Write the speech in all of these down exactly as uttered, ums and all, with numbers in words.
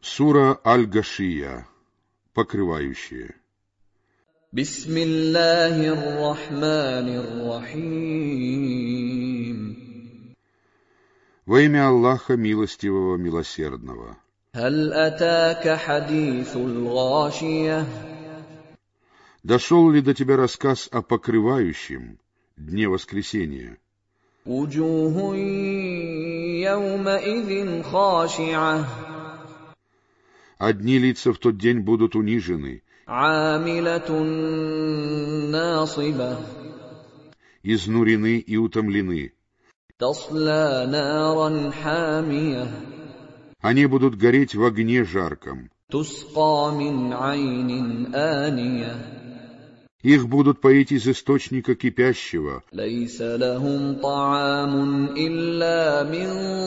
Сура Аль-Гашия, покрывающие. Бисмиллахир рахманир рахим. Во имя Аллаха Милостивого, Милосердного. Халь атака хадисуль гашия. Дошел ли до тебя рассказ о покрывающем, дне воскресения? Уджуху яумаидин хашиа. Одни лица в тот день будут унижены, амилатун насиба. Изнурены и утомлены. Тасла наран хамия. Они будут гореть в огне жарком. Тусқа мин айнин ания. Их будут поить из источника кипящего. Лейса лахум таамун илля мин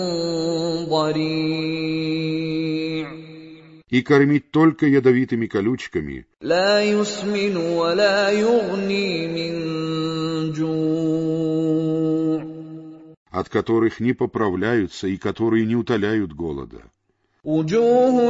дари'. И кормить только ядовитыми колючками. Ла юсмину ва ла югни мин джу'. От которых не поправляются и которые не утоляют голода. Уджуху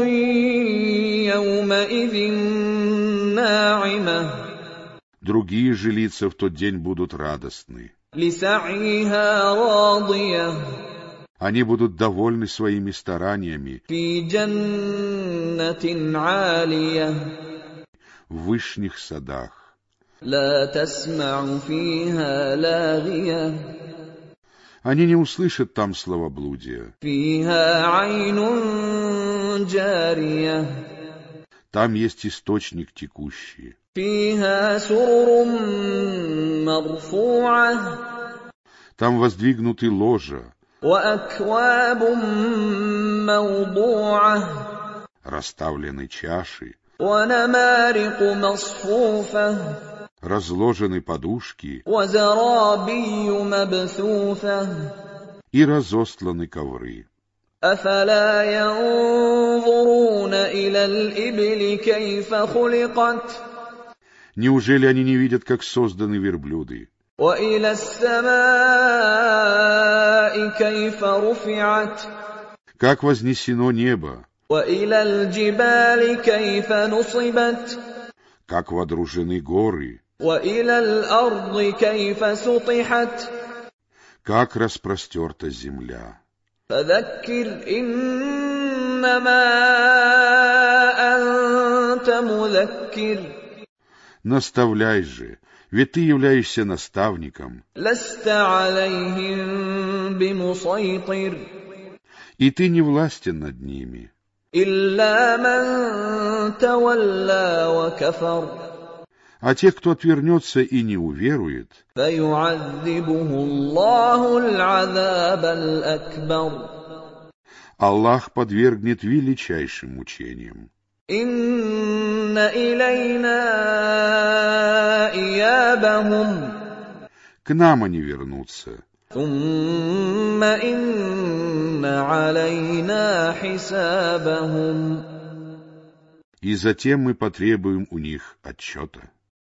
яумаидин на'iма. Другие же лица в тот день будут радостны. Лиса'иха радия. Они будут довольны своими стараниями. Фи джаннатин алия. В вышних садах. Ла тасмa'у фиха лагия. Они не услышат там словоблудия. Фиха айнун джария. Там есть источник текущий. Фиха сурурун марфу'а. Там воздвигнуты ложа. Ва аквабун мавду'а. Расставлены чаши. Ва намарику масфуфа. Разложены подушки. Ва зарабию мабсуфа. И разостланы ковры. أفلا ينظرون إلى الإبل كيف خلقت. Неужели они не видят, как созданы верблюды? وإلى السماء كيف رفعت. Как вознесено небо? وإلى الجبال كيف نصبت. Как водружены горы? وإلى الأرض كيف سطحت. Как распростерта земля? فذكر إنما أنت مذكر. Наставляй же, ведь ты являешься наставником. لست عليهم بمسيطر. И ты не властен над ними. إلا من تولى وكفر. А тех, кто отвернется и не уверует, فيعذبه الله العذاب الأكبر. Аллах подвергнет величайшим мучениям. إن إلينا إيابهم. К нам они вернутся. ثم إن علينا حسابهم. И затем мы потребуем у них отчета.